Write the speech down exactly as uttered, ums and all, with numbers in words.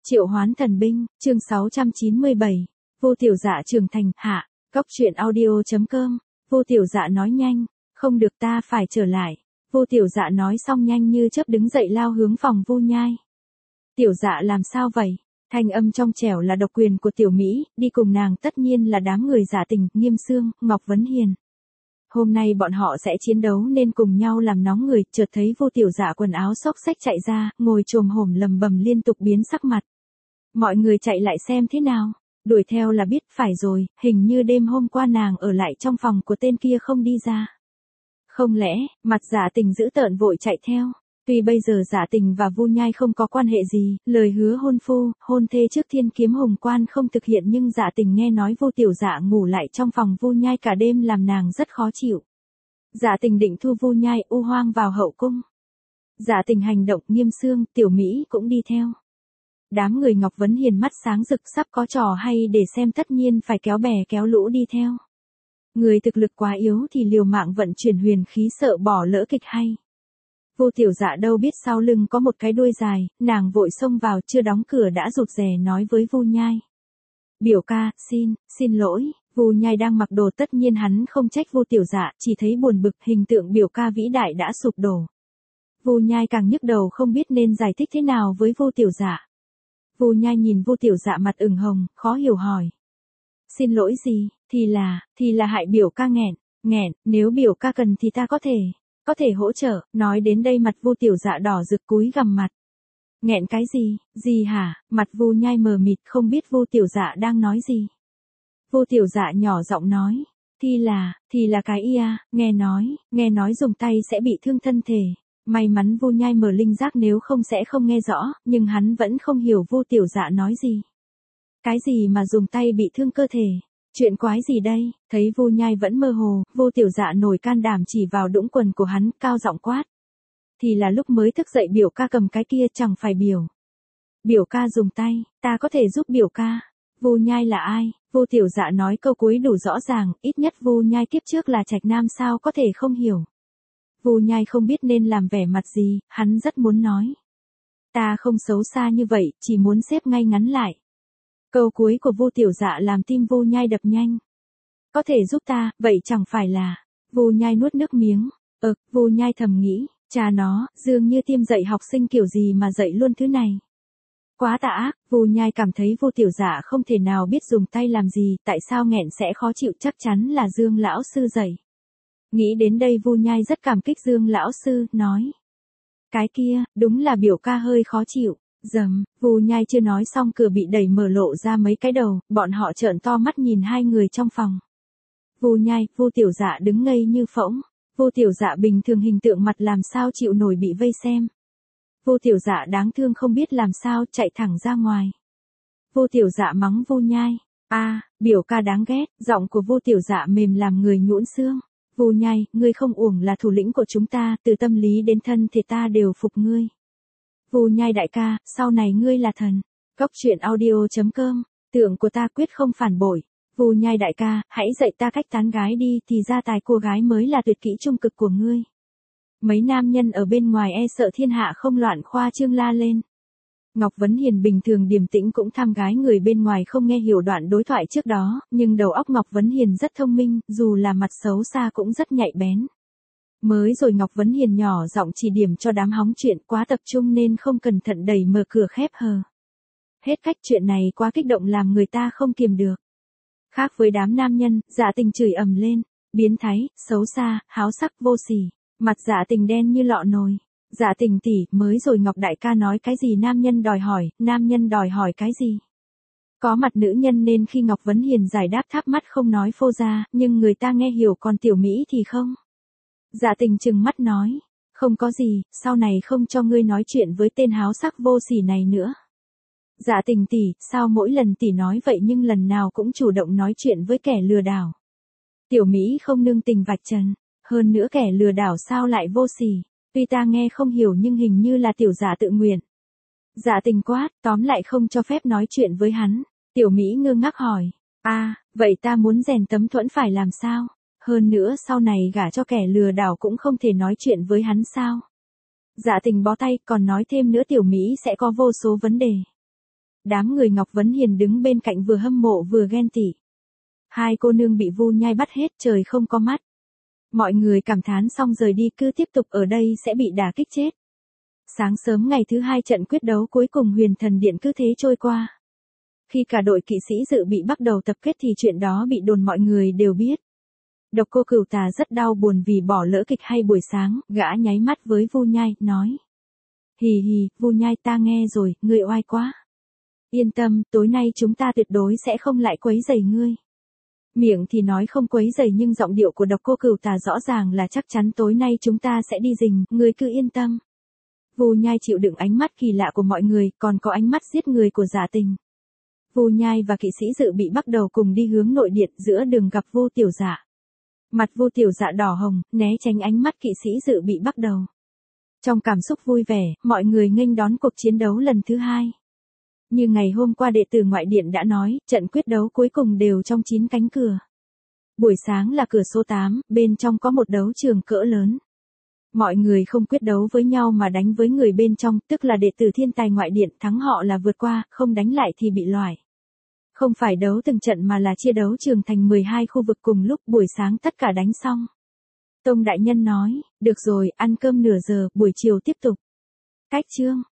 Triệu Hoán Thần Binh, chương sáu trăm chín mươi bảy. Vô Tiểu Dạ trưởng thành, hạ. Góc truyện audio.com. Vô Tiểu Dạ nói nhanh, không được, ta phải trở lại. Vô Tiểu Dạ nói xong nhanh như chớp đứng dậy lao hướng phòng Vu Nhai. Tiểu Dạ làm sao vậy? Thanh âm trong trẻo là độc quyền của Tiểu Mỹ, đi cùng nàng tất nhiên là đám người Dạ Tình, Nghiêm Sương, Ngọc Vấn Hiền. Hôm nay bọn họ sẽ chiến đấu nên cùng nhau làm nóng người, chợt thấy Vô Tiểu Dạ quần áo xốc xách chạy ra, ngồi chồm hổm lầm bầm liên tục biến sắc mặt. Mọi người chạy lại xem thế nào, đuổi theo là biết, phải rồi, hình như đêm hôm qua nàng ở lại trong phòng của tên kia không đi ra. Không lẽ, mặt Dạ Tình dữ tợn vội chạy theo. Tuy bây giờ Dạ Tình và Vu Nhai không có quan hệ gì, lời hứa hôn phu, hôn thê trước Thiên Kiếm Hồng Quan không thực hiện, nhưng Dạ Tình nghe nói Vô Tiểu Dạ ngủ lại trong phòng Vu Nhai cả đêm làm nàng rất khó chịu. Dạ Tình định thu Vu Nhai u hoang vào hậu cung. Dạ Tình hành động, Nghiêm Sương, Tiểu Mỹ cũng đi theo. Đám người Ngọc Vấn Hiền mắt sáng rực, sắp có trò hay để xem, tất nhiên phải kéo bè kéo lũ đi theo. Người thực lực quá yếu thì liều mạng vận chuyển huyền khí, sợ bỏ lỡ kịch hay. Vô Tiểu Dạ đâu biết sau lưng có một cái đuôi dài, nàng vội xông vào, chưa đóng cửa đã rụt rè nói với Vu Nhai. Biểu ca, xin, xin lỗi. Vu Nhai đang mặc đồ, tất nhiên hắn không trách Vô Tiểu Dạ, chỉ thấy buồn bực, hình tượng biểu ca vĩ đại đã sụp đổ. Vu Nhai càng nhức đầu không biết nên giải thích thế nào với Vô Tiểu Dạ. Vu Nhai nhìn Vô Tiểu Dạ mặt ửng hồng, khó hiểu hỏi. Xin lỗi gì, thì là, thì là hại biểu ca nghẹn, nghẹn, nếu biểu ca cần thì ta có thể, có thể hỗ trợ. Nói đến đây mặt Vô Tiểu Dạ đỏ rực cúi gằm mặt. Nghẹn cái gì, gì hả? Mặt Vu Nhai mờ mịt không biết Vô Tiểu Dạ đang nói gì. Vô Tiểu Dạ nhỏ giọng nói, thì là, thì là cái ia, nghe nói, nghe nói dùng tay sẽ bị thương thân thể. May mắn Vu Nhai mở linh giác, nếu không sẽ không nghe rõ, nhưng hắn vẫn không hiểu Vô Tiểu Dạ nói gì. Cái gì mà dùng tay bị thương cơ thể? Chuyện quái gì đây? Thấy Vu Nhai vẫn mơ hồ, Vô Tiểu Dạ nổi can đảm chỉ vào đũng quần của hắn, cao giọng quát. Thì là lúc mới thức dậy biểu ca cầm cái kia, chẳng phải biểu. Biểu ca dùng tay, ta có thể giúp biểu ca. Vu Nhai là ai? Vô Tiểu Dạ nói câu cuối đủ rõ ràng, ít nhất Vu Nhai kiếp trước là trạch nam, sao có thể không hiểu. Vu Nhai không biết nên làm vẻ mặt gì, hắn rất muốn nói. Ta không xấu xa như vậy, chỉ muốn xếp ngay ngắn lại. Câu cuối của Vô Tiểu Dạ làm tim Vu Nhai đập nhanh. Có thể giúp ta, vậy chẳng phải là. Vu Nhai nuốt nước miếng. Ờ, Vu Nhai thầm nghĩ, cha nó, dường như tiêm dạy học sinh kiểu gì mà dạy luôn thứ này. Quá tà ác. Vu Nhai cảm thấy Vô Tiểu Dạ không thể nào biết dùng tay làm gì, tại sao nghẹn sẽ khó chịu, chắc chắn là Dương lão sư dạy. Nghĩ đến đây Vu Nhai rất cảm kích Dương lão sư, nói. Cái kia, đúng là biểu ca hơi khó chịu. Dầm, Vu Nhai chưa nói xong, cửa bị đẩy mở, lộ ra mấy cái đầu, bọn họ trợn to mắt nhìn hai người trong phòng. Vu Nhai, Vô Tiểu Dạ đứng ngây như phỗng. Vô Tiểu Dạ bình thường hình tượng mặt làm sao chịu nổi bị vây xem. Vô Tiểu Dạ đáng thương không biết làm sao, chạy thẳng ra ngoài. Vô Tiểu Dạ mắng Vu Nhai. A, à, biểu ca đáng ghét. Giọng của Vô Tiểu Dạ mềm làm người nhũn xương. Vu Nhai, ngươi không uổng là thủ lĩnh của chúng ta, từ tâm lý đến thân thể ta đều phục ngươi. Vu Nhai đại ca, sau này ngươi là thần. Góc truyện audio.com. Tượng của ta quyết không phản bội. Vu Nhai đại ca, hãy dạy ta cách tán gái đi, thì ra tài cô gái mới là tuyệt kỹ trung cực của ngươi. Mấy nam nhân ở bên ngoài e sợ thiên hạ không loạn, khoa trương la lên. Ngọc Vấn Hiền bình thường điềm tĩnh cũng thăm gái người bên ngoài, không nghe hiểu đoạn đối thoại trước đó, nhưng đầu óc Ngọc Vấn Hiền rất thông minh, dù là mặt xấu xa cũng rất nhạy bén. Mới rồi Ngọc Vấn Hiền nhỏ giọng chỉ điểm cho đám hóng chuyện, quá tập trung nên không cẩn thận đẩy mở cửa khép hờ. Hết cách, chuyện này quá kích động làm người ta không kiềm được. Khác với đám nam nhân, Dạ Tình chửi ầm lên, biến thái, xấu xa, háo sắc, vô sỉ. Mặt Dạ Tình đen như lọ nồi. Dạ Tình tỷ, mới rồi Ngọc đại ca nói cái gì nam nhân đòi hỏi, nam nhân đòi hỏi cái gì? Có mặt nữ nhân nên khi Ngọc Vấn Hiền giải đáp tháp mắt không nói phô ra, nhưng người ta nghe hiểu, còn Tiểu Mỹ thì không. Dạ Tình trừng mắt nói, không có gì, sau này không cho ngươi nói chuyện với tên háo sắc vô sỉ này nữa. Dạ Tình tỷ, sao mỗi lần tỷ nói vậy nhưng lần nào cũng chủ động nói chuyện với kẻ lừa đảo? Tiểu Mỹ không nương tình vạch trần, hơn nữa kẻ lừa đảo sao lại vô sỉ? Tuy ta nghe không hiểu nhưng hình như là Tiểu Dạ tự nguyện. Dạ Tình quát, tóm lại không cho phép nói chuyện với hắn. Tiểu Mỹ ngơ ngác hỏi, a, à, vậy ta muốn rèn tấm thuẫn phải làm sao? Hơn nữa sau này gả cho kẻ lừa đảo cũng không thể nói chuyện với hắn sao? Dạ Tình bó tay, còn nói thêm nữa Tiểu Mỹ sẽ có vô số vấn đề. đám người Ngọc Vấn Hiền đứng bên cạnh vừa hâm mộ vừa ghen tị. Hai cô nương bị Vu Nhai bắt hết, trời không có mắt. Mọi người cảm thán xong rời đi, cứ tiếp tục ở đây sẽ bị đả kích chết. Sáng sớm ngày thứ hai, trận quyết đấu cuối cùng Huyền Thần Điện cứ thế trôi qua. Khi cả đội kỵ sĩ dự bị bắt đầu tập kết thì chuyện đó bị đồn mọi người đều biết. Độc Cô Cửu Tà rất đau buồn vì bỏ lỡ kịch hay buổi sáng, gã nháy mắt với Vu Nhai, nói. Hì hì, Vu Nhai, ta nghe rồi, ngươi oai quá. Yên tâm, tối nay chúng ta tuyệt đối sẽ không lại quấy rầy ngươi. Miệng thì nói không quấy rầy nhưng giọng điệu của Độc Cô Cửu Tà rõ ràng là chắc chắn tối nay chúng ta sẽ đi rình, ngươi cứ yên tâm. Vu Nhai chịu đựng ánh mắt kỳ lạ của mọi người, còn có ánh mắt giết người của Dạ Tình. Vu Nhai và kỵ sĩ dự bị bắt đầu cùng đi hướng nội điện, giữa đường gặp Vu Tiểu Dạ. Mặt Vu Tiểu Dạ đỏ hồng, né tránh ánh mắt kỵ sĩ dự bị bắt đầu. Trong cảm xúc vui vẻ, mọi người nghênh đón cuộc chiến đấu lần thứ hai. Như ngày hôm qua đệ tử ngoại điện đã nói, trận quyết đấu cuối cùng đều trong chín cánh cửa. Buổi sáng là cửa số tám, bên trong có một đấu trường cỡ lớn. Mọi người không quyết đấu với nhau mà đánh với người bên trong, tức là đệ tử thiên tài ngoại điện, thắng họ là vượt qua, không đánh lại thì bị loại. Không phải đấu từng trận mà là chia đấu trường thành mười hai khu vực cùng lúc, buổi sáng tất cả đánh xong. Tông đại nhân nói, được rồi, ăn cơm nửa giờ, buổi chiều tiếp tục. Cách chương.